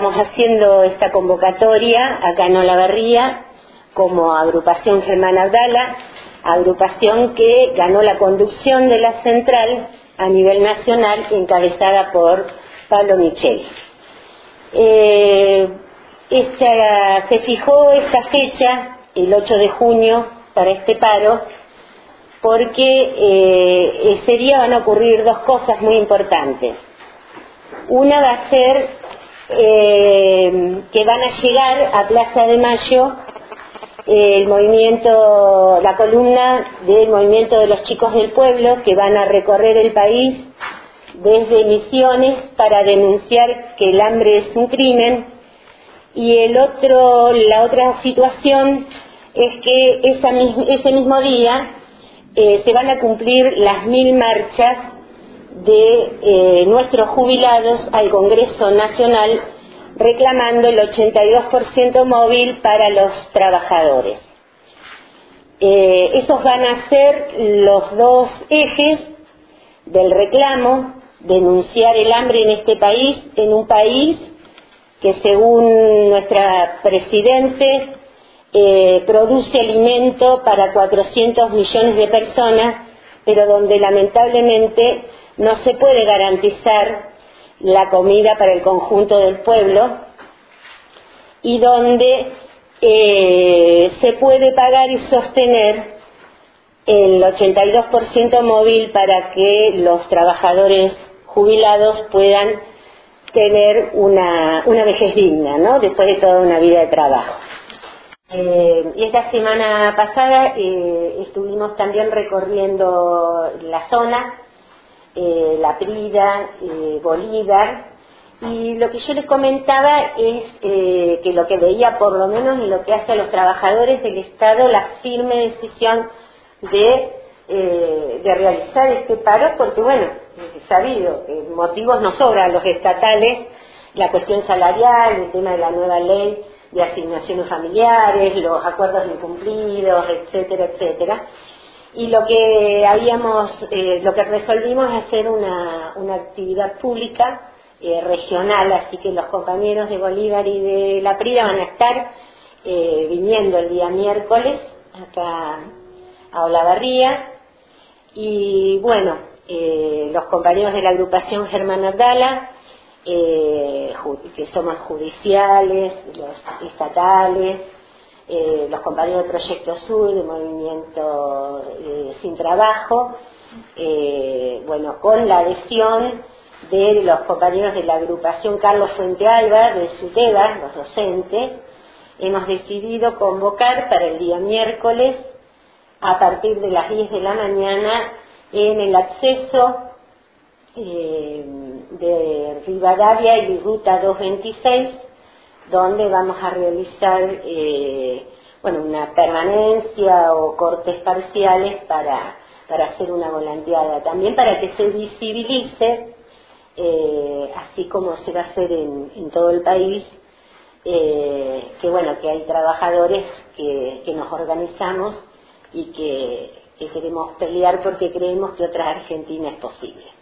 Estamos haciendo esta convocatoria acá en Olavarría como agrupación Germán Abdala, agrupación que ganó la conducción de la central a nivel nacional, encabezada por Pablo Micheli. Se fijó esta fecha, el 8 de junio, para este paro, porque ese día van a ocurrir dos cosas muy importantes. Una va a ser que van a llegar a Plaza de Mayo el movimiento, la columna del movimiento de los chicos del pueblo, que van a recorrer el país desde Misiones para denunciar que el hambre es un crimen. Y la otra situación es que ese mismo día se van a cumplir las 1000 marchas de nuestros jubilados al Congreso Nacional, reclamando el 82% móvil para los trabajadores. Esos van a ser los dos ejes del reclamo: denunciar el hambre en este país, en un país que, según nuestra Presidente, produce alimento para 400 millones de personas, pero donde lamentablemente no se puede garantizar la comida para el conjunto del pueblo, y donde se puede pagar y sostener el 82% móvil para que los trabajadores jubilados puedan tener una vejez digna, ¿no?, después de toda una vida de trabajo. Y esta semana pasada estuvimos también recorriendo la zona, La Prida, Bolívar, y lo que yo les comentaba es que lo que veía, por lo menos en lo que hace a los trabajadores del Estado, la firme decisión de realizar este paro, porque bueno, es sabido que motivos no sobran a los estatales: la cuestión salarial, el tema de la nueva ley de asignaciones familiares, los acuerdos incumplidos, etcétera, etcétera. Y lo que resolvimos es hacer una actividad pública regional, así que los compañeros de Bolívar y de La Prida van a estar viniendo el día miércoles acá a Olavarría. Y bueno, los compañeros de la agrupación Germán Abdala, que somos judiciales, los estatales, los compañeros de Proyecto Sur, de Movimiento Sin Trabajo, bueno, con la adhesión de los compañeros de la agrupación Carlos Fuente Alba, de SUTEBA, los docentes, hemos decidido convocar para el día miércoles, a partir de las 10 de la mañana, en el acceso de Rivadavia y Ruta 226, donde vamos a realizar una permanencia o cortes parciales para hacer una volanteada, también para que se visibilice, así como se va a hacer en todo el país, que hay trabajadores que nos organizamos y que queremos pelear porque creemos que otra Argentina es posible.